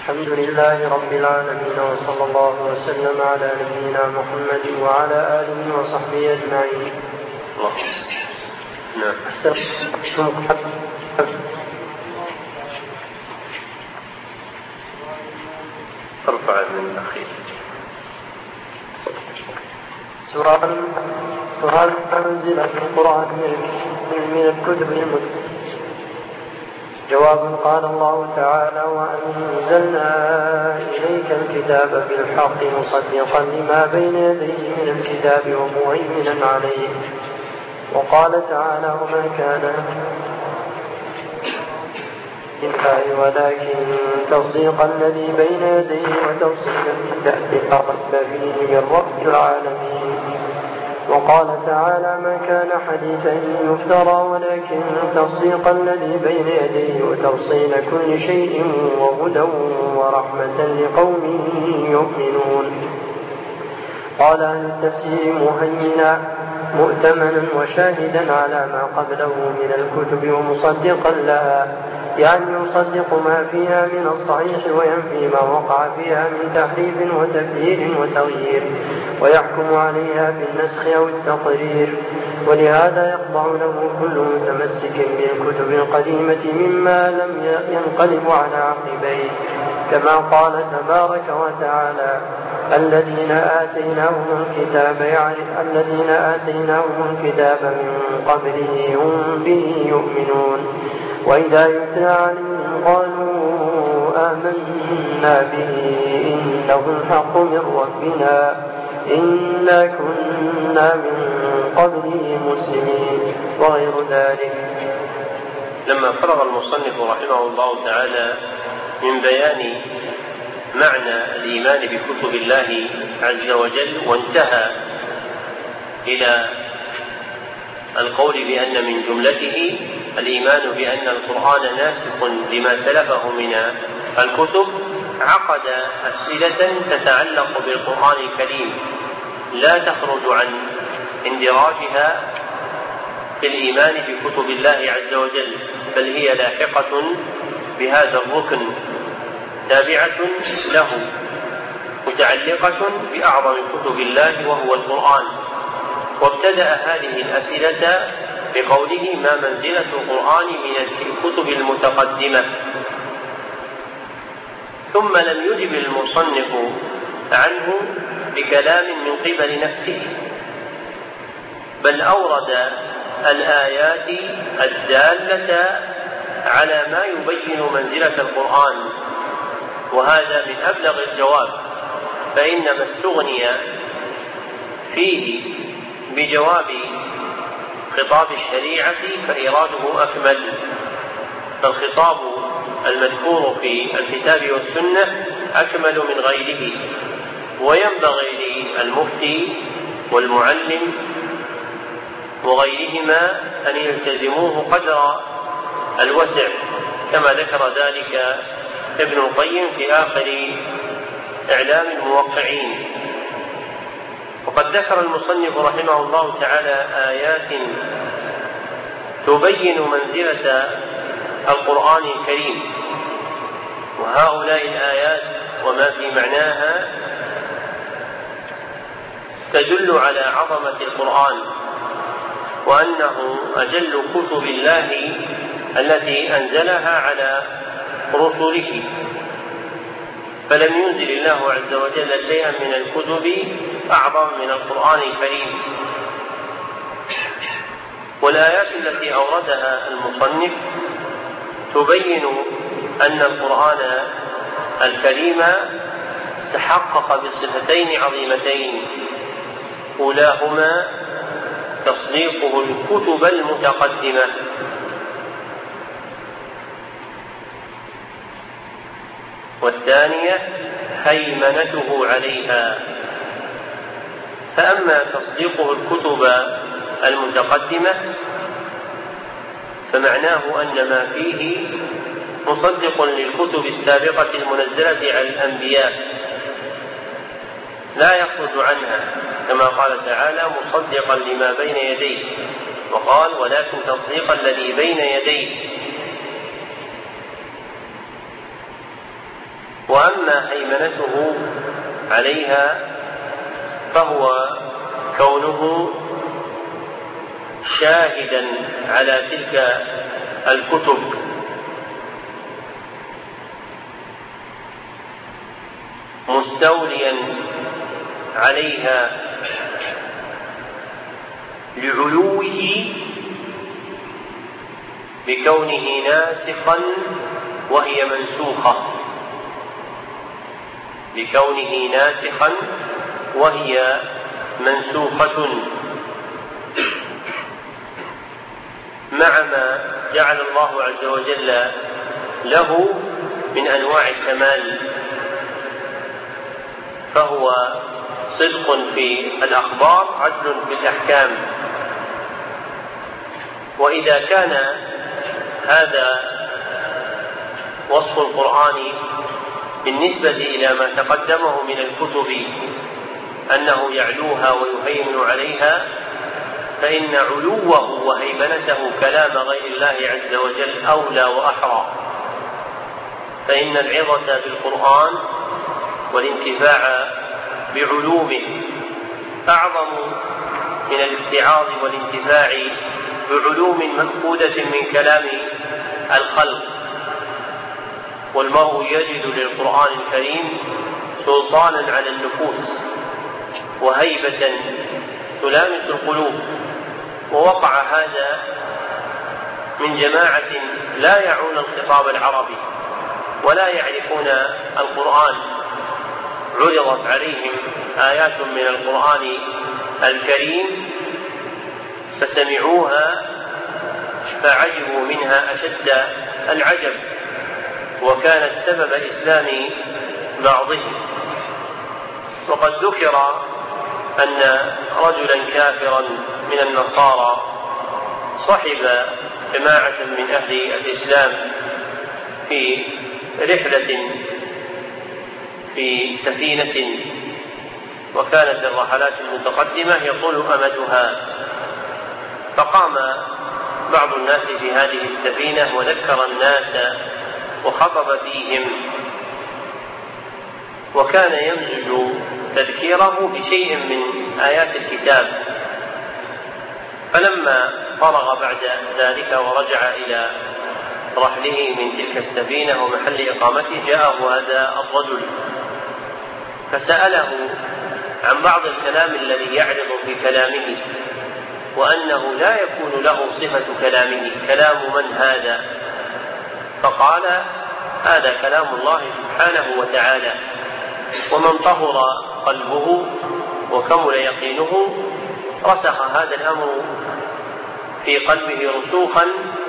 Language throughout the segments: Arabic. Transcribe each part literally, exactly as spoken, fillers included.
الحمد لله رب العالمين، وصلى الله وسلم على نبينا محمد وعلى آله وصحبه أجمعين. نعم. ارفع من الأخير. سؤال سؤال منزلة القرآن من الكتب المتقدمة. جواب: قال الله تعالى: وأنزلنا إليك الكتاب بالحق مصدقا لما بين يديه من الكتاب ومهيمنا عليه. وقال تعالى: وما كان لله ولكن تصديق الذي بين يديه وتفصيل الكتاب لا ريب فيه من رب العالمين. وقال تعالى: ما كان حديثا يفترى ولكن تصديق الذي بين يديه وتفصيل كل شيء وهدى ورحمة لقوم يؤمنون. قال أهل التفسير: مهيمنا مؤتمنا وشاهدا على ما قبله من الكتب ومصدقا لها، يعني يصدق ما فيها من الصحيح وينفي ما وقع فيها من تحريف وتبديل وتغيير، ويحكم عليها بالنسخ أو التقرير. ولهذا يخضع له كل متمسك بالكتب القديمة مما لم ينقلب على عقبيه، كما قال تبارك وتعالى: الذين آتيناهم الكتاب يعرف الذين آتيناهم الكتاب من قبله هم به يؤمنون. وإذا يتلى عليهم قالوا آمنا به إنه الحق من ربنا إنا كنا من قبله مسلمين، وغير ذلك. لما فرغ المصنف رحمه الله تعالى من بيان معنى الإيمان بكتب الله عز وجل، وانتهى إلى القول بأن من جملته الإيمان بأن القرآن ناسخ لما سلفه من الكتب، عقد أسئلة تتعلق بالقرآن الكريم لا تخرج عن اندراجها في الإيمان بكتب الله عز وجل، بل هي لاحقة بهذا الركن تابعة له، متعلقة بأعظم كتب الله وهو القرآن. وابتدأ هذه الأسئلة بقوله: ما منزلة القرآن من الكتب المتقدمة. ثم لم يجب المصنف عنه بكلام من قبل نفسه، بل أورد الآيات الدالة على ما يبين منزلة القرآن، وهذا من أبلغ الجواب، فإنما استغني فيه بجواب خطاب الشريعة فإراده أكمل. فالخطاب المذكور في الكتاب والسنة أكمل من غيره، وينبغي للمفتي والمعلم وغيرهما أن يلتزموه قدر الوسع، كما ذكر ذلك ابن القيم في آخر إعلام الموقعين. وقد ذكر المصنف رحمه الله تعالى آيات تبين منزلة القرآن الكريم، وهؤلاء الآيات وما في معناها تدل على عظمة القرآن، وأنه أجل كتب الله التي أنزلها على رسله، فلم ينزل الله عز وجل شيئا من الكتب أعظم من القرآن الكريم. والآيات التي أوردها المصنف تبين أن القرآن الكريم تحقق بصفتين عظيمتين، أولاهما تصديقه الكتب المتقدمة، والثانية هيمنته عليها. فأما تصديقه الكتب المتقدمة فمعناه أن ما فيه مصدق للكتب السابقة المنزلة على الأنبياء لا يخرج عنها، كما قال تعالى: مصدقا لما بين يديه، وقال: ولكن تصديق الذي بين يديه. وأما هيمنته عليها فهو كونه شاهدا على تلك الكتب مستوليا عليها لعلوه بكونه ناسخا وهي منسوخة بكونه ناسخا وهي منسوخة مع ما جعل الله عز وجل له من أنواع الكمال، فهو صدق في الأخبار عدل في الأحكام. وإذا كان هذا وصف القرآن بالنسبة إلى ما تقدمه من الكتب أنه يعلوها ويهيمن عليها، فإن علوه وهيمنته كلام غير الله عز وجل أولى وأحرى، فإن العظة بالقرآن والانتفاع بعلومه أعظم من الاتعاظ والانتفاع بعلوم مفقودة من كلام الخلق. والمرء يجد للقرآن الكريم سلطانا على النفوس وهيبة تلامس القلوب، ووقع هذا من جماعة لا يعون الخطاب العربي ولا يعرفون القرآن، عرضت عليهم آيات من القرآن الكريم فسمعوها فعجبوا منها أشد العجب، وكانت سبب إسلام بعضهم. وقد ذكر أن رجلا كافرا من النصارى صحب جماعة من أهل الإسلام في رحلة في سفينة، وكانت الرحلات المتقدمة يطول أمدها، فقام بعض الناس في هذه السفينة وذكر الناس وخطب فيهم، وكان يمزج تذكيره بشيء من آيات الكتاب. فلما فرغ بعد ذلك ورجع إلى رحله من تلك السفينة ومحل إقامته جاءه هذا الرجل فسأله عن بعض الكلام الذي يعرض في كلامه، وأنه لا يكون له صفة كلامه، كلام من هذا؟ فقال هذا كلام الله سبحانه وتعالى، ومن طهر قلبه وكمل يقينه رسخ هذا الأمر في قلبه رسوخا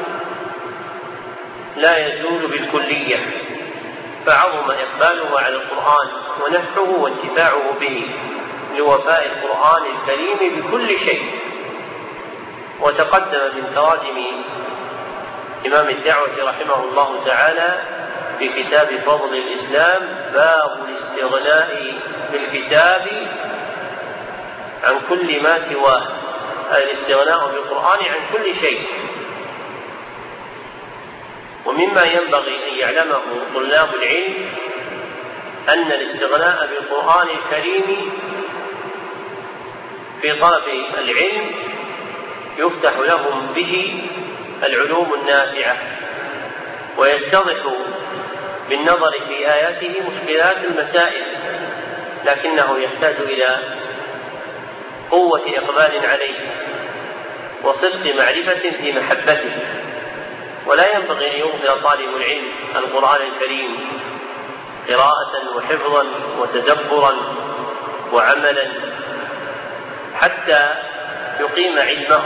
لا يزول بالكلية، فعظم إقباله على القرآن ونفعه وانتفاعه به لوفاء القرآن الكريم بكل شيء. وتقدم من تراجم إمام الدعوة رحمه الله تعالى في كتاب فضل الإسلام باب الاستغناء بالكتاب عن كل ما سواه، الاستغناء بالقرآن عن كل شيء. ومما ينبغي أن يعلمه طلاب العلم أن الاستغناء بالقرآن الكريم في طلب العلم يفتح لهم به العلوم النافعة، ويتضح بالنظر في آياته مشكلات المسائل، لكنه يحتاج إلى قوة إقبال عليه وصدق معرفة في محبته. ولا ينبغي أن يغفل طالب العلم القرآن الكريم قراءة وحفظا وتدبرا وعملا حتى يقيم علمه،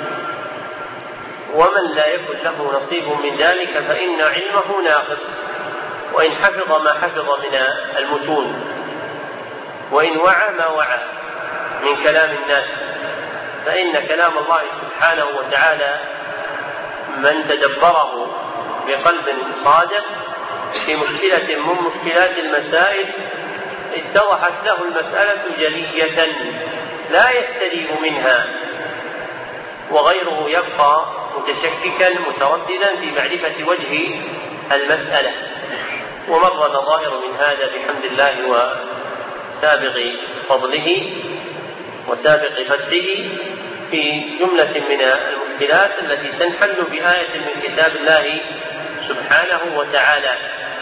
ومن لا يكن له نصيب من ذلك فإن علمه ناقص، وإن حفظ ما حفظ من المتون وإن وعى ما وعى من كلام الناس، فإن كلام الله سبحانه وتعالى من تدبره بقلب صادق في مشكلة من مشكلات المسائل اتضحت له المسألة جلية لا يستريب منها، وغيره يبقى متشككا مترددا في معرفة وجه المسألة. ومر نظائر من هذا بحمد الله وسابق فضله وسابق فتحه في جملة من المشكلات التي تنحل بآية من كتاب الله سبحانه وتعالى.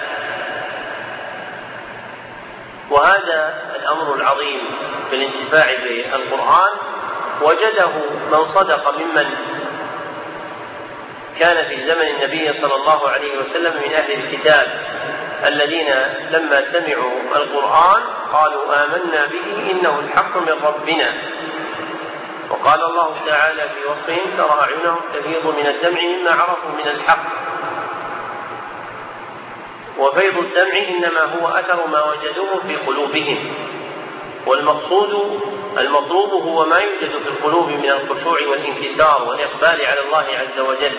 وهذا الأمر العظيم في الانتفاع بالقرآن وجده من صدق ممن كان في زمن النبي صلى الله عليه وسلم من أهل الكتاب الذين لما سمعوا القرآن قالوا آمنا به إنه الحق من ربنا. وقال الله تعالى في وصفهم ترى أعينهم تفيض من الدمع مما عرفوا من الحق. وفيض الدمع إنما هو أثر ما وجدوه في قلوبهم، والمقصود المطلوب هو ما يوجد في القلوب من الخشوع والانكسار والإقبال على الله عز وجل.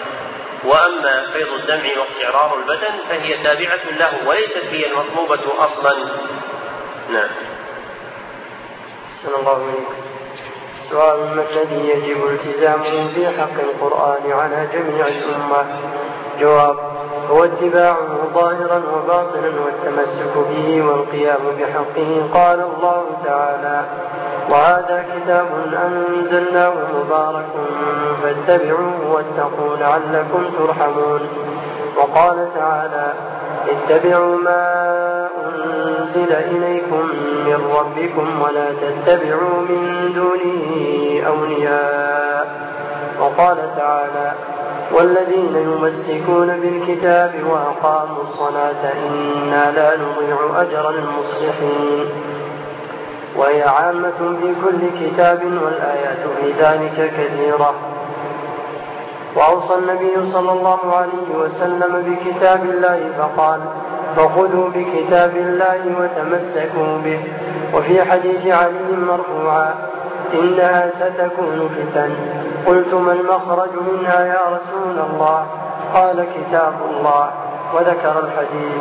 وأما فيض الدمع واقشعرار البدن فهي تابعة له وليست هي المطلوبة أصلا. نعم. أحسن الله إليكم. سؤال: ما الذي يجب التزامه في حق القرآن على جميع الأمة؟ جواب: هو اتباعه ظاهرا وباطنا والتمسك به والقيام بحقه. قال الله تعالى: وهذا كتاب أنزلناه مبارك فاتبعوه واتقوا لعلكم ترحمون. وقال تعالى: اتبعوا ما أنزل إليكم من ربكم ولا تتبعوا من دونه أولياء. وقال تعالى: والذين يمسكون بالكتاب وأقاموا الصلاة إنا لا نضيع أجر المصلحين. وهي عامة في كل كتاب والآيات في ذلك كثيرة. وأوصى النبي صلى الله عليه وسلم بكتاب الله فقال: فخذوا بكتاب الله وتمسكوا به. وفي حديث علي مرفوعا: إنها ستكون فتن. قلت: ما المخرج منها يا رسول الله؟ قال: كتاب الله. وذكر الحديث.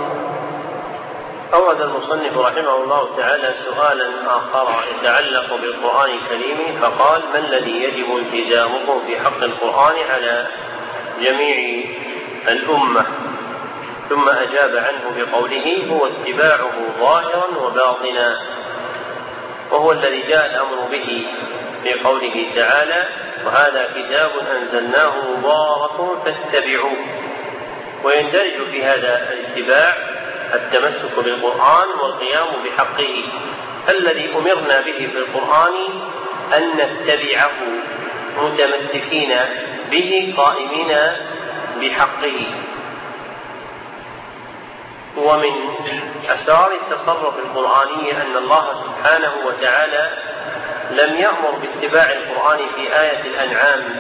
أورد المصنف رحمه الله تعالى سؤالا آخر يتعلق بالقرآن الكريم فقال: ما الذي يجب التزامه في حق القرآن على جميع الأمة؟ ثم أجاب عنه بقوله: هو اتباعه ظاهرا وباطنا، وهو الذي جاء الأمر به في قوله تعالى: وهذا كتاب أنزلناه مبارك فاتبعوه. ويندرج في هذا الاتباع التمسك بالقرآن والقيام بحقه. الذي أمرنا به في القرآن أن نتبعه متمسكين به قائمين بحقه. ومن أسرار التصرف القرآني أن الله سبحانه وتعالى لم يأمر باتباع القرآن في آية الأنعام،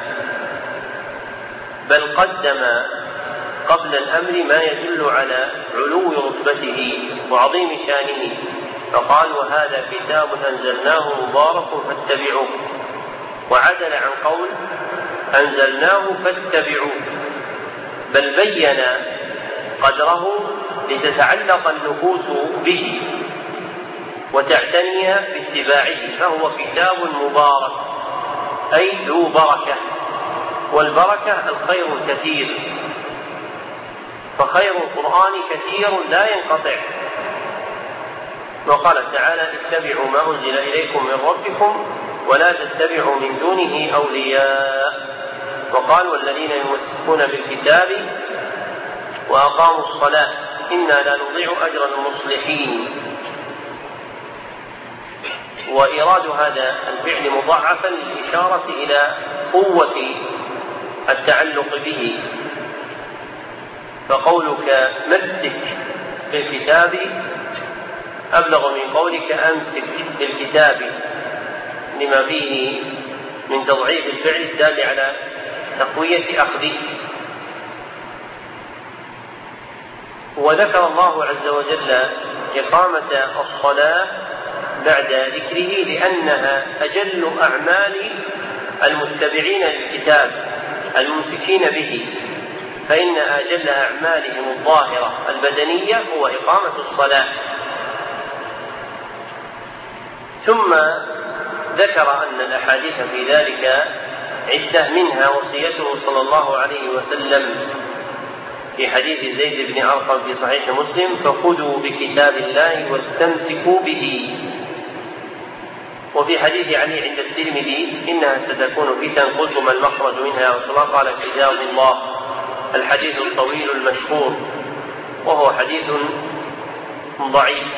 بل قدم قبل الأمر ما يدل على علو رتبته وعظيم شانه، فقال: وهذا كتاب أنزلناه مبارك فاتبعوه، وعدل عن قول أنزلناه فاتبعوه، بل بين قدره لتتعلق النفوس به وتعتني باتباعه. فهو كتاب مبارك أي ذو بركة، والبركة الخير الكثير، فخير القرآن كثير لا ينقطع. وقال تعالى: اتبعوا ما أنزل إليكم من ربكم ولا تتبعوا من دونه أولياء. وقال: والذين يمسكون بالكتاب وأقاموا الصلاة إنا لا نضيع أجر المصلحين. وإيراد هذا الفعل مضاعفا للإشارة إلى قوة التعلق به. فقولك مسك بالكتاب أبلغ من قولك أمسك بالكتاب، لما فيه من تضعيف الفعل الدال على تقوية أخذه. وذكر الله عز وجل إقامة الصلاة بعد ذكره لأنها أجل أعمال المتبعين للكتاب الممسكين به، فإن أجل أعمالهم الظاهرة البدنية هو إقامة الصلاة. ثم ذكر أن الأحاديث في ذلك عدة، منها وصيته صلى الله عليه وسلم في حديث زيد بن أرقم في صحيح مسلم: فخذوا بكتاب الله واستمسكوا به. وفي حديث علي عند الترمذي: إنها ستكون فتن قلت ما المخرج منها يا رسول الله؟ قال: كتاب الله. الحديث الطويل المشهور، وهو حديث ضعيف.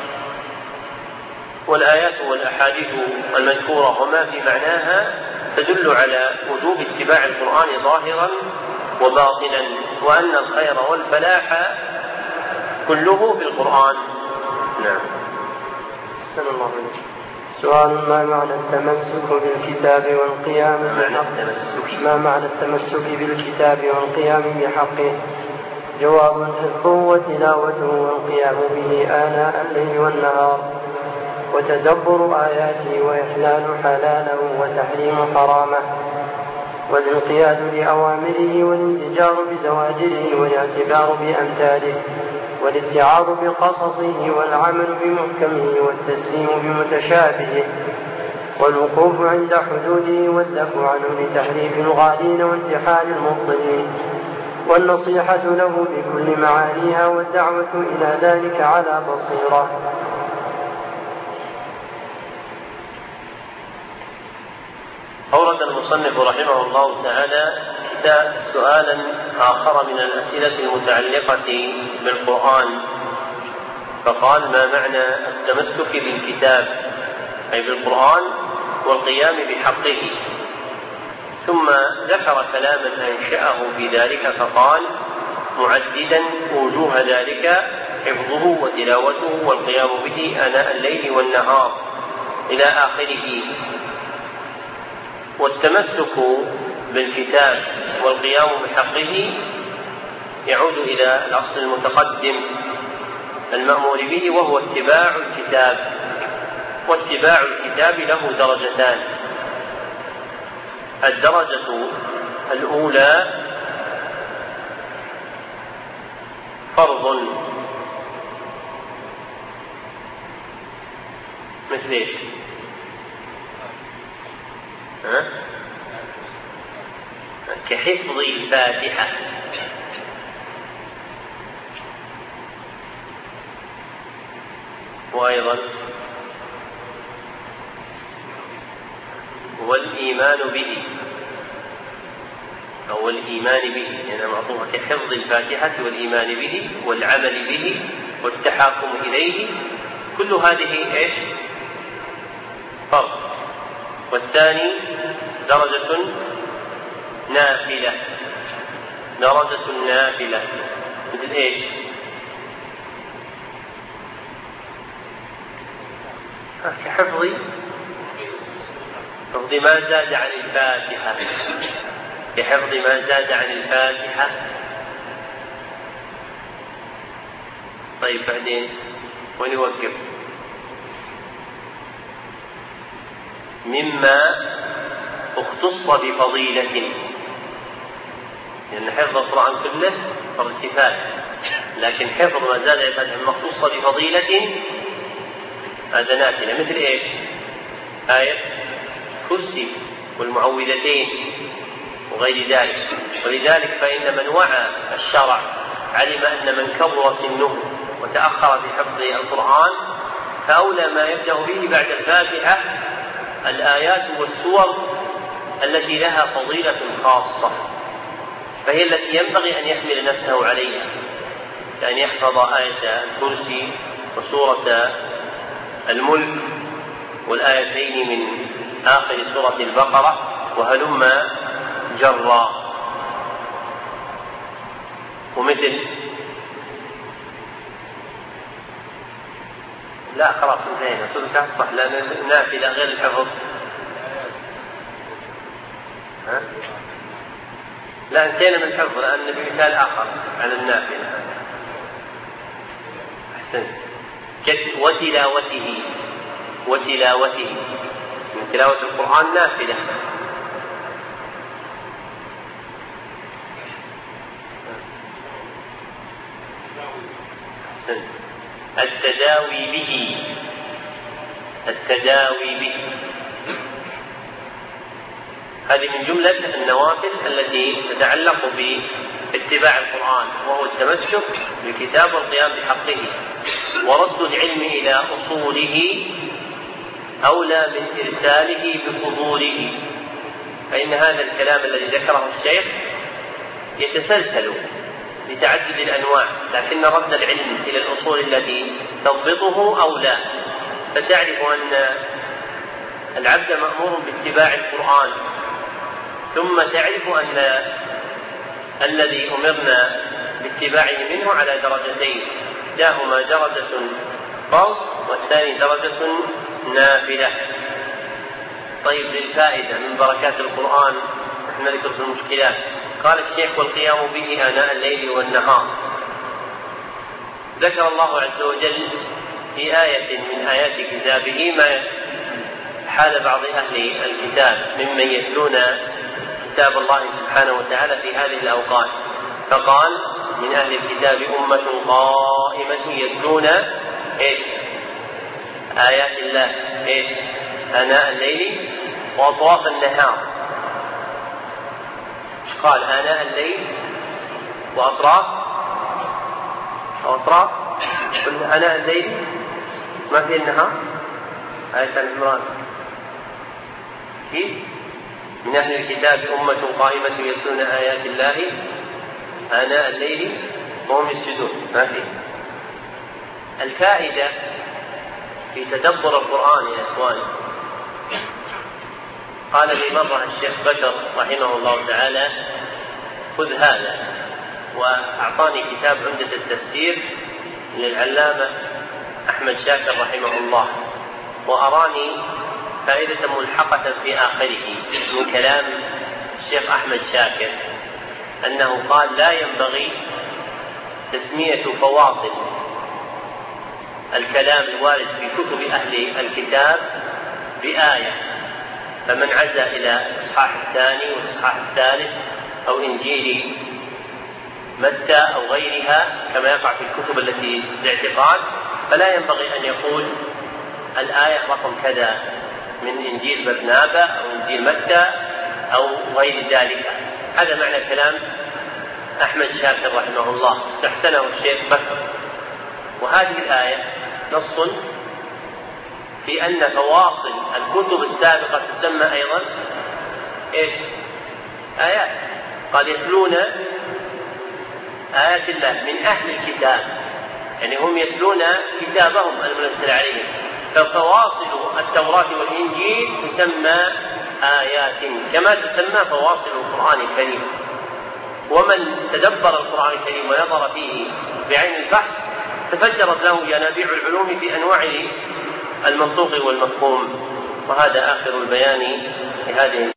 والآيات والأحاديث المذكورة وما في معناها تدل على وجوب اتباع القرآن ظاهرا وباطنا، وأن الخير والفلاح كله في القرآن. نعم. السلام الله عليكم. سؤال: ما معنى التمسك بالكتاب والقيام بحقه؟ ما معنى التمسك بالكتاب والقيام بحقه؟ جواب: حفظه وتلاوته والقيام به آناء الليل والنهار، وتدبر آياته وإحلال حلاله وتحريم حرامه، والانقياد لأوامره والانزجار بزواجره والاعتبار بأمثاله، والاتعاظ بقصصه والعمل بمحكمه والتسليم بمتشابهه، والوقوف عند حدوده والدفع عنه لتحريف الغالين وانتحال المبطلين، والنصيحة له بكل معانيها والدعوة إلى ذلك على بصيرة. أورد المصنف رحمه الله تعالى كتاب سؤالا آخر من الأسئلة المتعلقة بالقرآن، فقال: ما معنى التمسك بالكتاب أي بالقرآن والقيام بحقه؟ ثم ذكر كلاما أنشأه في ذلك فقال: معددا وجوه ذلك: حفظه وتلاوته والقيام به آناء الليل والنهار، إلى آخره. والتمسك بالكتاب والقيام بحقه يعود إلى الأصل المتقدم المأمور به، وهو اتباع الكتاب. واتباع الكتاب له درجتان: الدرجة الأولى فرض، مثل ايش؟ ها؟ كحفظ الفاتحة، وأيضا والإيمان به أو الإيمان به، يعني معطوها كحفظ الفاتحة والإيمان به والعمل به والتحاكم إليه، كل هذه إيش؟ فرض. والثاني درجة نافلة، درجة نافلة مثل إيش؟ كحفظ حفظ ما زاد عن الفاتحة، بحفظ ما زاد عن الفاتحة. طيب بعدين ونوقف. مما اختص بفضيلة، لأن حفظ القرآن كله فرض كفاية، لكن حفظ ما زاد عن الفاتحة مما اختص بفضيلة هذا نافلة، مثل إيش؟ آية كرسي والمعوذتين وغير ذلك. ولذلك فإن من وعى الشرع علم أن من كبر سنه وتأخر في حفظ القرآن فأولى ما يبدأ به بعد الفاتحة الآيات والسور التي لها فضيلة خاصة، فهي التي ينبغي أن يحمل نفسه عليها، كأن يحفظ آية الكرسي وسورة الملك والآيتين من آخر سورة البقرة وهلم جرا. ومثل لا خلاص انتهينا، سورة الكهف صح لأن نافلة غير الحفظ. ها؟ لا انتهينا من الحفظ لأن بمثال آخر على النافلة. أحسن. وتلاوته، وتلاوته من تلاوة القرآن نافلة. أحسن. التداوي به، التداوي به هذه من جملة النوافل التي تتعلق اتباع القرآن، وهو التمسك بالكتاب والقيام بحقه، ورد العلم إلى أصوله أولى من إرساله بفضوله. فإن هذا الكلام الذي ذكره الشيخ يتسلسل لتعدد الأنواع، لكن رد العلم إلى الأصول التي تضبطه أولى. فتعرف أن العبد مأمور باتباع القرآن، ثم تعرف أن الذي أمرنا باتباعه منه على درجتين، إحداهما درجة فرض والثاني درجة نافلة. طيب، للفائدة من بركات القرآن نحن نذكر في المشكلات. قال الشيخ: والقيام به آناء الليل والنهار. ذكر الله عز وجل في آية من آيات كتابه ما حال بعض أهل الكتاب ممن يتلون كتاب الله سبحانه وتعالى في هذه الأوقات، فقال: من أهل الكتاب أمة قائمة يتلون إيش؟ آيات الله إيش؟ آناء الليل وأطراف النهار. إيش قال؟ آناء الليل وأطراف أو أطراف آناء الليل ما في النهار. آية العمران كيف؟ من أهل الكتاب أمة قائمة يتلون آيات الله آناء الليل وهم يسجدون. ما في. الفائدة في تدبر القرآن يا إخواني، قال لي مرة الشيخ بكر رحمه الله تعالى: خذ هذا، وأعطاني كتاب عمدة التفسير للعلامة أحمد شاكر رحمه الله، وأراني فائدة ملحقة في آخره من كلام الشيخ أحمد شاكر، أنه قال: لا ينبغي تسمية فواصل الكلام الوارد في كتب أهل الكتاب بآية، فمن عزى إلى الإصحاح الثاني والإصحاح الثالث أو إنجيل متى أو غيرها كما يقع في الكتب التي الاعتقاد، فلا ينبغي أن يقول الآية رقم كذا من إنجيل برنابا أو إنجيل متى أو غير ذلك. هذا معنى كلام أحمد شاكر رحمه الله، استحسنه الشيخ بكر. وهذه الآية نص في أن فواصل الكتب السابقة تسمى أيضا إيش؟ آيات. قد يتلون آيات الله من أهل الكتاب، يعني هم يتلون كتابهم المنزل عليهم، ففواصل التوراة والإنجيل تسمى آيات كما تسمى فواصل القرآن الكريم. ومن تدبر القرآن الكريم ونظر فيه بعين البحث تفجرت له ينابيع العلوم في أنواع المنطوق والمفهوم. وهذا آخر البيان لهذه